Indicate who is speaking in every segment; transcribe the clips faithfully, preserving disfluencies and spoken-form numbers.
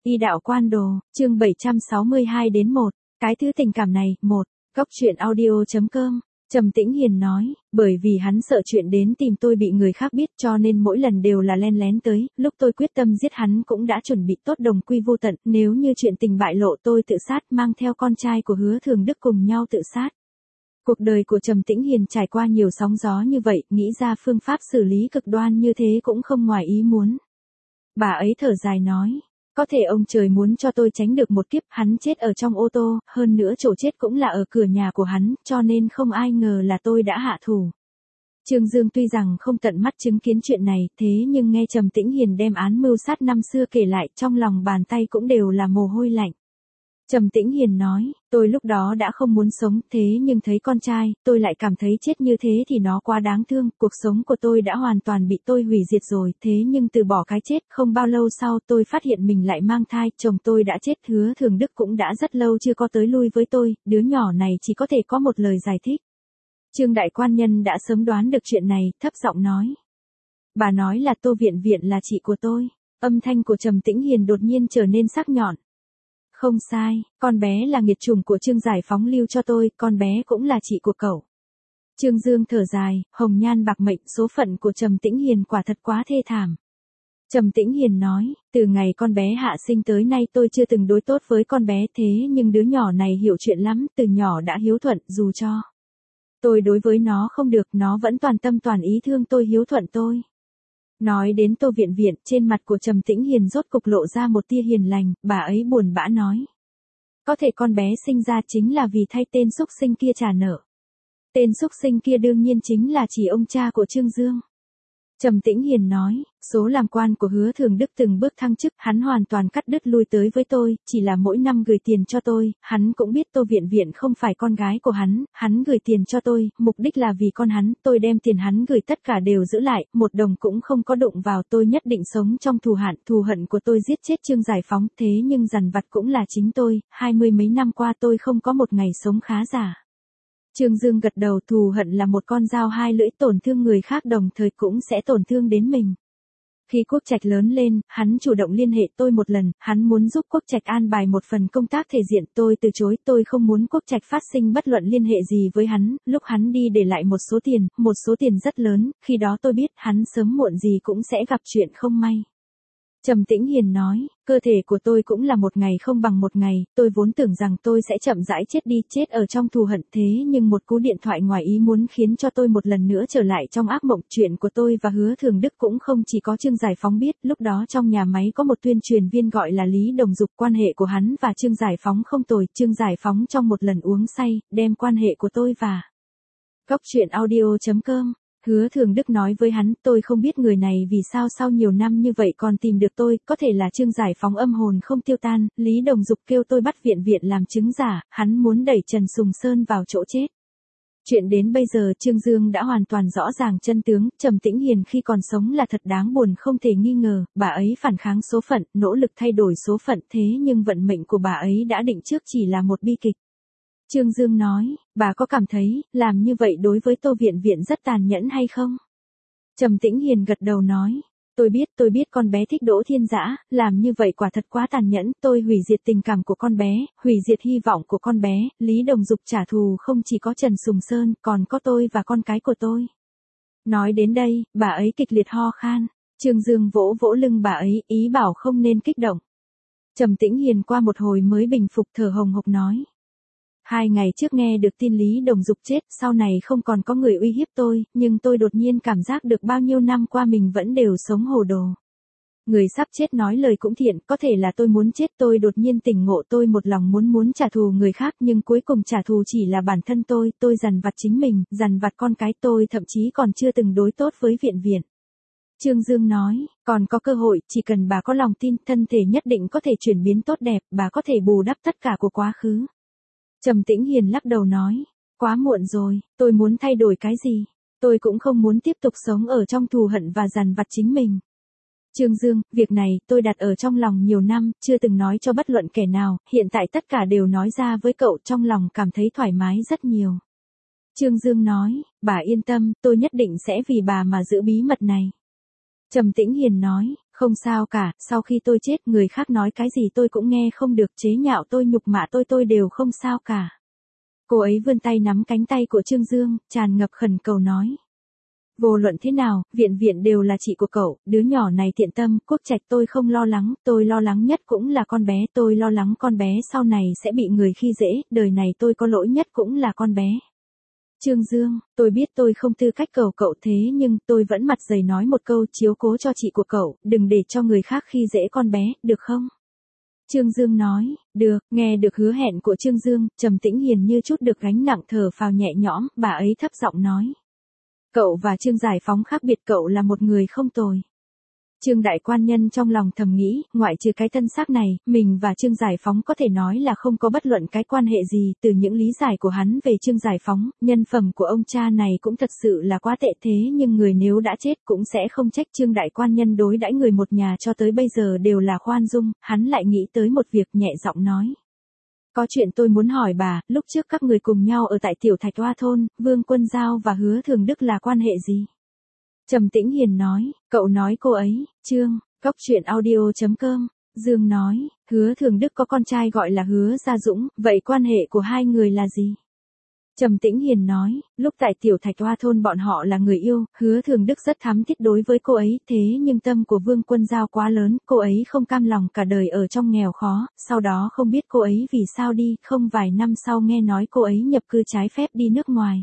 Speaker 1: Y đạo quan đồ, chương bảy trăm sáu mươi hai đến một. Cái thứ tình cảm này, một. Góc truyện audio chấm com. Trầm Tĩnh Hiền nói, bởi vì hắn sợ chuyện đến tìm tôi bị người khác biết cho nên mỗi lần đều là len lén tới, lúc tôi quyết tâm giết hắn cũng đã chuẩn bị tốt đồng quy vô tận, nếu như chuyện tình bại lộ tôi tự sát mang theo con trai của Hứa Thường Đức cùng nhau tự sát. Cuộc đời của Trầm Tĩnh Hiền trải qua nhiều sóng gió như vậy, nghĩ ra phương pháp xử lý cực đoan như thế cũng không ngoài ý muốn. Bà ấy thở dài nói, có thể ông trời muốn cho tôi tránh được một kiếp, hắn chết ở trong ô tô, hơn nữa chỗ chết cũng là ở cửa nhà của hắn, cho nên không ai ngờ là tôi đã hạ thủ. Trương Dương tuy rằng không tận mắt chứng kiến chuyện này, thế nhưng nghe Trầm Tĩnh Hiền đem án mưu sát năm xưa kể lại, trong lòng bàn tay cũng đều là mồ hôi lạnh. Trầm Tĩnh Hiền nói, tôi lúc đó đã không muốn sống, thế nhưng thấy con trai, tôi lại cảm thấy chết như thế thì nó quá đáng thương, cuộc sống của tôi đã hoàn toàn bị tôi hủy diệt rồi, thế nhưng từ bỏ cái chết, không bao lâu sau tôi phát hiện mình lại mang thai, chồng tôi đã chết, Hứa Thường Đức cũng đã rất lâu chưa có tới lui với tôi, đứa nhỏ này chỉ có thể có một lời giải thích. Trương Đại Quan Nhân đã sớm đoán được chuyện này, thấp giọng nói. Bà nói là Tô Viện Viện là chị của tôi, âm thanh của Trầm Tĩnh Hiền đột nhiên trở nên sắc nhọn. Không sai, con bé là nghiệt chủng của Trương Giải Phóng lưu cho tôi, con bé cũng là chị của cậu. Trương Dương thở dài, hồng nhan bạc mệnh, số phận của Trầm Tĩnh Hiền quả thật quá thê thảm. Trầm Tĩnh Hiền nói, từ ngày con bé hạ sinh tới nay tôi chưa từng đối tốt với con bé, thế nhưng đứa nhỏ này hiểu chuyện lắm, từ nhỏ đã hiếu thuận, dù cho tôi đối với nó không được, nó vẫn toàn tâm toàn ý thương tôi, hiếu thuận tôi. Nói đến Tô Viện Viện, trên mặt của Trầm Tĩnh Hiền rốt cục lộ ra một tia hiền lành, bà ấy buồn bã nói. Có thể con bé sinh ra chính là vì thay tên xúc sinh kia trả nợ. Tên xúc sinh kia đương nhiên chính là chỉ ông cha của Trương Dương. Trầm Tĩnh Hiền nói, số làm quan của Hứa Thường Đức từng bước thăng chức, hắn hoàn toàn cắt đứt lui tới với tôi, chỉ là mỗi năm gửi tiền cho tôi, hắn cũng biết Tô Viện Viện không phải con gái của hắn, hắn gửi tiền cho tôi, mục đích là vì con hắn, tôi đem tiền hắn gửi tất cả đều giữ lại, một đồng cũng không có đụng vào, tôi nhất định sống trong thù hận, thù hận của tôi giết chết Trương Giải Phóng, thế nhưng dằn vặt cũng là chính tôi, hai mươi mấy năm qua tôi không có một ngày sống khá giả. Trương Dương gật đầu, thù hận là một con dao hai lưỡi, tổn thương người khác đồng thời cũng sẽ tổn thương đến mình. Khi Quốc Trạch lớn lên, hắn chủ động liên hệ tôi một lần, hắn muốn giúp Quốc Trạch an bài một phần công tác thể diện, tôi từ chối, tôi không muốn Quốc Trạch phát sinh bất luận liên hệ gì với hắn, lúc hắn đi để lại một số tiền, một số tiền rất lớn, khi đó tôi biết hắn sớm muộn gì cũng sẽ gặp chuyện không may. Trầm Tĩnh Hiền nói, cơ thể của tôi cũng là một ngày không bằng một ngày, tôi vốn tưởng rằng tôi sẽ chậm rãi chết đi, chết ở trong thù hận, thế nhưng một cú điện thoại ngoài ý muốn khiến cho tôi một lần nữa trở lại trong ác mộng. Chuyện của tôi và Hứa Thường Đức cũng không chỉ có Trương Giải Phóng biết, lúc đó trong nhà máy có một tuyên truyền viên gọi là Lý Đồng Dục, quan hệ của hắn và Trương Giải Phóng không tồi, Trương Giải Phóng trong một lần uống say, đem quan hệ của tôi và Góc truyện audio chấm com. Hứa Thường Đức nói với hắn, tôi không biết người này vì sao sau nhiều năm như vậy còn tìm được tôi, có thể là Trương Giải Phóng âm hồn không tiêu tan, Lý Đồng Dục kêu tôi bắt Viện Viện làm chứng giả, hắn muốn đẩy Trần Sùng Sơn vào chỗ chết. Chuyện đến bây giờ Trương Dương đã hoàn toàn rõ ràng chân tướng, Trầm Tĩnh Hiền khi còn sống là thật đáng buồn không thể nghi ngờ, bà ấy phản kháng số phận, nỗ lực thay đổi số phận, thế nhưng vận mệnh của bà ấy đã định trước chỉ là một bi kịch. Trương Dương nói, bà có cảm thấy, làm như vậy đối với Tô Viện Viện rất tàn nhẫn hay không? Trầm Tĩnh Hiền gật đầu nói, tôi biết, tôi biết con bé thích Đỗ Thiên Dã, làm như vậy quả thật quá tàn nhẫn, tôi hủy diệt tình cảm của con bé, hủy diệt hy vọng của con bé, Lý Đồng Dục trả thù không chỉ có Trần Sùng Sơn, còn có tôi và con cái của tôi. Nói đến đây, bà ấy kịch liệt ho khan, Trương Dương vỗ vỗ lưng bà ấy, ý bảo không nên kích động. Trầm Tĩnh Hiền qua một hồi mới bình phục, thở hồng hộc nói. Hai ngày trước nghe được tin Lý Đồng Dục chết, sau này không còn có người uy hiếp tôi, nhưng tôi đột nhiên cảm giác được bao nhiêu năm qua mình vẫn đều sống hồ đồ. Người sắp chết nói lời cũng thiện, có thể là tôi muốn chết, tôi đột nhiên tỉnh ngộ, tôi một lòng muốn muốn trả thù người khác nhưng cuối cùng trả thù chỉ là bản thân tôi, tôi dằn vặt chính mình, dằn vặt con cái tôi, thậm chí còn chưa từng đối tốt với Viện Viện. Trương Dương nói, còn có cơ hội, chỉ cần bà có lòng tin, thân thể nhất định có thể chuyển biến tốt đẹp, bà có thể bù đắp tất cả của quá khứ. Trầm Tĩnh Hiền lắc đầu nói, quá muộn rồi, tôi muốn thay đổi cái gì? Tôi cũng không muốn tiếp tục sống ở trong thù hận và dằn vặt chính mình. Trương Dương, việc này tôi đặt ở trong lòng nhiều năm, chưa từng nói cho bất luận kẻ nào, hiện tại tất cả đều nói ra với cậu, trong lòng cảm thấy thoải mái rất nhiều. Trương Dương nói, bà yên tâm, tôi nhất định sẽ vì bà mà giữ bí mật này. Trầm Tĩnh Hiền nói, Không sao cả, sau khi tôi chết người khác nói cái gì tôi cũng nghe không được, chế nhạo tôi nhục mạ tôi tôi đều không sao cả. Cô ấy vươn tay nắm cánh tay của Trương Dương, tràn ngập khẩn cầu nói. Vô luận thế nào, Viện Viện đều là chị của cậu, đứa nhỏ này thiện tâm, Quốc Trạch tôi không lo lắng, tôi lo lắng nhất cũng là con bé, tôi lo lắng con bé sau này sẽ bị người khi dễ, đời này tôi có lỗi nhất cũng là con bé. Trương Dương, tôi biết tôi không tư cách cầu cậu thế nhưng tôi vẫn mặt dày nói một câu chiếu cố cho chị của cậu, đừng để cho người khác khi dễ con bé, được không? Trương Dương nói, được, nghe được hứa hẹn của Trương Dương, Trầm Tĩnh Hiền như chút được gánh nặng thở phào nhẹ nhõm, bà ấy thấp giọng nói. Cậu và Trương Giải Phóng khác biệt, cậu là một người không tồi. Trương Đại Quan Nhân trong lòng thầm nghĩ, ngoại trừ cái thân xác này, mình và Trương Giải Phóng có thể nói là không có bất luận cái quan hệ gì, từ những lý giải của hắn về Trương Giải Phóng, nhân phẩm của ông cha này cũng thật sự là quá tệ thế nhưng người nếu đã chết cũng sẽ không trách Trương Đại Quan Nhân đối đãi người một nhà cho tới bây giờ đều là khoan dung, hắn lại nghĩ tới một việc nhẹ giọng nói. Có chuyện tôi muốn hỏi bà, lúc trước các người cùng nhau ở tại Tiểu Thạch Hoa Thôn, Vương Quân Giao và Hứa Thường Đức là quan hệ gì? Trầm Tĩnh Hiền nói, cậu nói cô ấy, Trương, Cóc Truyện Audio chấm com, Dương nói, Hứa Thường Đức có con trai gọi là Hứa Gia Dũng, vậy quan hệ của hai người là gì? Trầm Tĩnh Hiền nói, lúc tại Tiểu Thạch Hoa Thôn bọn họ là người yêu, Hứa Thường Đức rất thắm thiết đối với cô ấy, thế nhưng tâm của Vương Quân Giao quá lớn, cô ấy không cam lòng cả đời ở trong nghèo khó, sau đó không biết cô ấy vì sao đi, không vài năm sau nghe nói cô ấy nhập cư trái phép đi nước ngoài.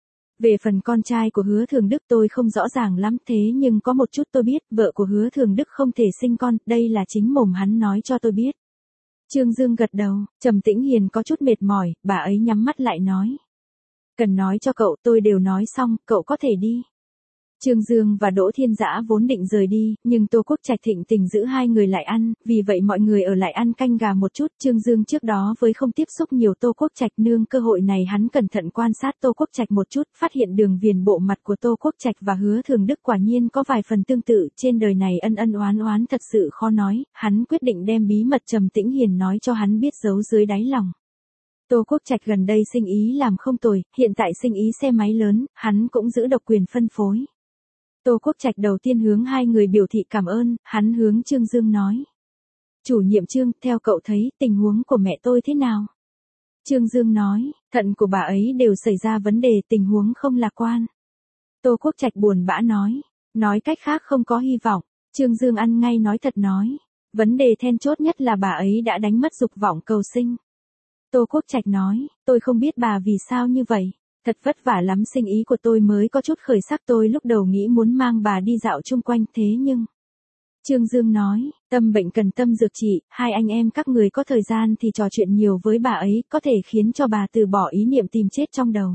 Speaker 1: Về phần con trai của Hứa Thường Đức tôi không rõ ràng lắm thế nhưng có một chút tôi biết, vợ của Hứa Thường Đức không thể sinh con, đây là chính mồm hắn nói cho tôi biết. Trương Dương gật đầu, Trầm Tĩnh Hiền có chút mệt mỏi, bà ấy nhắm mắt lại nói. Cần nói cho cậu tôi đều nói xong, cậu có thể đi. Trương Dương và Đỗ Thiên Dã vốn định rời đi, nhưng Tô Quốc Trạch thịnh tình giữ hai người lại ăn, vì vậy mọi người ở lại ăn canh gà một chút. Trương Dương trước đó với không tiếp xúc nhiều Tô Quốc Trạch nương cơ hội này hắn cẩn thận quan sát Tô Quốc Trạch một chút, phát hiện đường viền bộ mặt của Tô Quốc Trạch và Hứa Thường Đức quả nhiên có vài phần tương tự, trên đời này ân ân oán oán thật sự khó nói, hắn quyết định đem bí mật Trầm Tĩnh Hiền nói cho hắn biết giấu dưới đáy lòng. Tô Quốc Trạch gần đây sinh ý làm không tồi, hiện tại sinh ý xe máy lớn, hắn cũng giữ độc quyền phân phối. Tô Quốc Trạch đầu tiên hướng hai người biểu thị cảm ơn, hắn hướng Trương Dương nói. Chủ nhiệm Trương, theo cậu thấy tình huống của mẹ tôi thế nào? Trương Dương nói, thận của bà ấy đều xảy ra vấn đề, tình huống không lạc quan. Tô Quốc Trạch buồn bã nói, nói cách khác không có hy vọng. Trương Dương ăn ngay nói thật nói, vấn đề then chốt nhất là bà ấy đã đánh mất dục vọng cầu sinh. Tô Quốc Trạch nói, tôi không biết bà vì sao như vậy. Thật vất vả lắm sinh ý của tôi mới có chút khởi sắc, tôi lúc đầu nghĩ muốn mang bà đi dạo chung quanh thế nhưng. Trương Dương nói, tâm bệnh cần tâm dược trị, hai anh em các người có thời gian thì trò chuyện nhiều với bà ấy, có thể khiến cho bà từ bỏ ý niệm tìm chết trong đầu.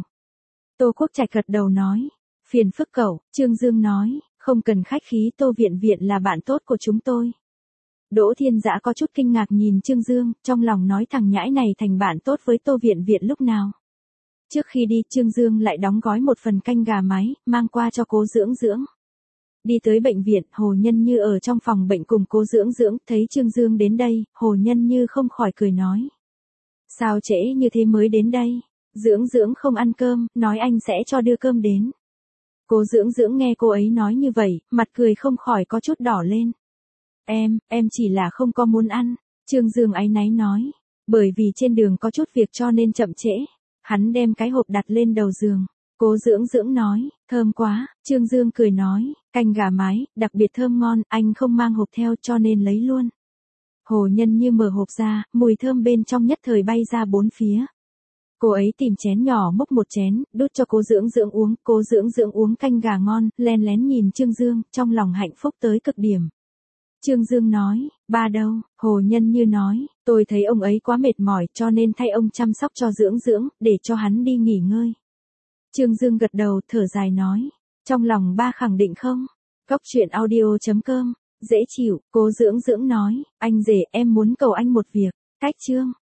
Speaker 1: Tô Quốc Trạch gật đầu nói, phiền phức cậu, Trương Dương nói, không cần khách khí, Tô Viện Viện là bạn tốt của chúng tôi. Đỗ Thiên Dã có chút kinh ngạc nhìn Trương Dương, trong lòng nói thằng nhãi này thành bạn tốt với Tô Viện Viện lúc nào. Trước khi đi, Trương Dương lại đóng gói một phần canh gà mái, mang qua cho Cố Dưỡng Dưỡng. Đi tới bệnh viện, Hồ Nhân Như ở trong phòng bệnh cùng Cố Dưỡng Dưỡng, thấy Trương Dương đến đây, Hồ Nhân Như không khỏi cười nói. Sao trễ như thế mới đến đây? Dưỡng Dưỡng không ăn cơm, nói anh sẽ cho đưa cơm đến. Cố Dưỡng Dưỡng nghe cô ấy nói như vậy, mặt cười không khỏi có chút đỏ lên. Em, em chỉ là không có muốn ăn, Trương Dương áy náy nói. Bởi vì trên đường có chút việc cho nên chậm trễ. Hắn đem cái hộp đặt lên đầu giường. Cố Dưỡng Dưỡng nói, thơm quá, Trương Dương cười nói, canh gà mái, đặc biệt thơm ngon, anh không mang hộp theo cho nên lấy luôn. Hồ Nhân Như mở hộp ra, mùi thơm bên trong nhất thời bay ra bốn phía. Cô ấy tìm chén nhỏ múc một chén, đút cho Cố Dưỡng Dưỡng uống, Cố Dưỡng Dưỡng uống canh gà ngon, len lén nhìn Trương Dương, trong lòng hạnh phúc tới cực điểm. Trương Dương nói, ba đâu? Hồ Nhân Như nói, tôi thấy ông ấy quá mệt mỏi cho nên thay ông chăm sóc cho Dưỡng Dưỡng, để cho hắn đi nghỉ ngơi. Trương Dương gật đầu, thở dài nói, trong lòng ba khẳng định không? Cóc Truyện Audio chấm com, dễ chịu, Cố Dưỡng Dưỡng nói, anh rể em muốn cầu anh một việc, cách Trương.